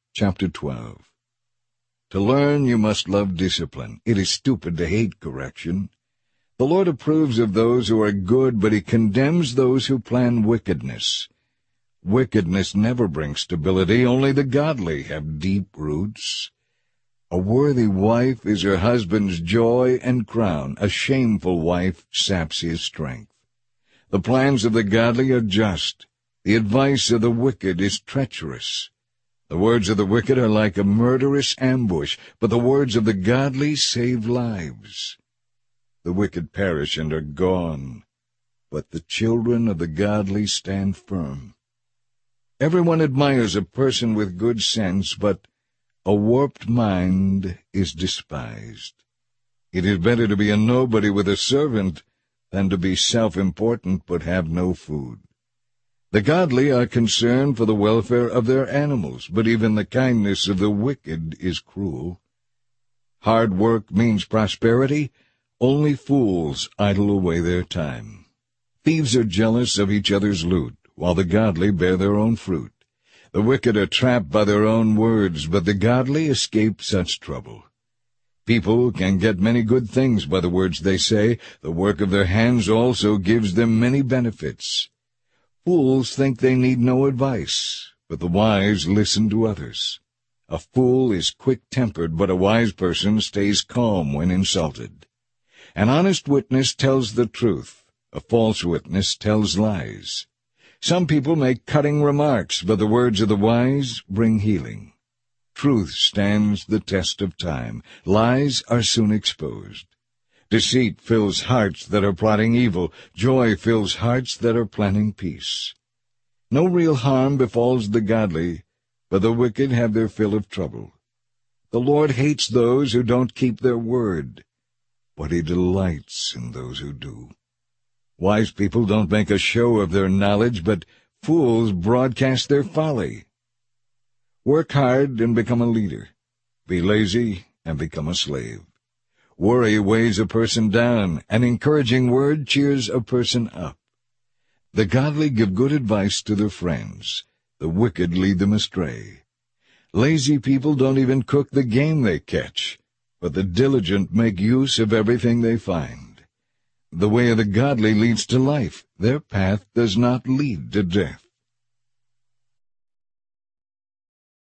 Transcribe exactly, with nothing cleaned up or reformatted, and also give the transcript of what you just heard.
Chapter twelve. To learn you must love discipline. It is stupid to hate correction. The Lord approves of those who are good, but he condemns those who plan wickedness. Wickedness never brings stability. Only the godly have deep roots. A worthy wife is her husband's joy and crown. A shameful wife saps his strength. The plans of the godly are just. The advice of the wicked is treacherous. The words of the wicked are like a murderous ambush, but the words of the godly save lives. The wicked perish and are gone, but the children of the godly stand firm. Everyone admires a person with good sense, but a warped mind is despised. It is better to be a nobody with a servant than to be self-important but have no food. The godly are concerned for the welfare of their animals, but even the kindness of the wicked is cruel. Hard work means prosperity. Only fools idle away their time. Thieves are jealous of each other's loot, while the godly bear their own fruit. The wicked are trapped by their own words, but the godly escape such trouble. People can get many good things by the words they say. The work of their hands also gives them many benefits. Fools think they need no advice, but the wise listen to others. A fool is quick-tempered, but a wise person stays calm when insulted. An honest witness tells the truth. A false witness tells lies. Some people make cutting remarks, but the words of the wise bring healing. Truth stands the test of time. Lies are soon exposed. Deceit fills hearts that are plotting evil. Joy fills hearts that are planning peace. No real harm befalls the godly, but the wicked have their fill of trouble. The Lord hates those who don't keep their word, but he delights in those who do. Wise people don't make a show of their knowledge, but fools broadcast their folly. Work hard and become a leader. Be lazy and become a slave. Worry weighs a person down. An encouraging word cheers a person up. The godly give good advice to their friends. The wicked lead them astray. Lazy people don't even cook the game they catch, but the diligent make use of everything they find. The way of the godly leads to life. Their path does not lead to death.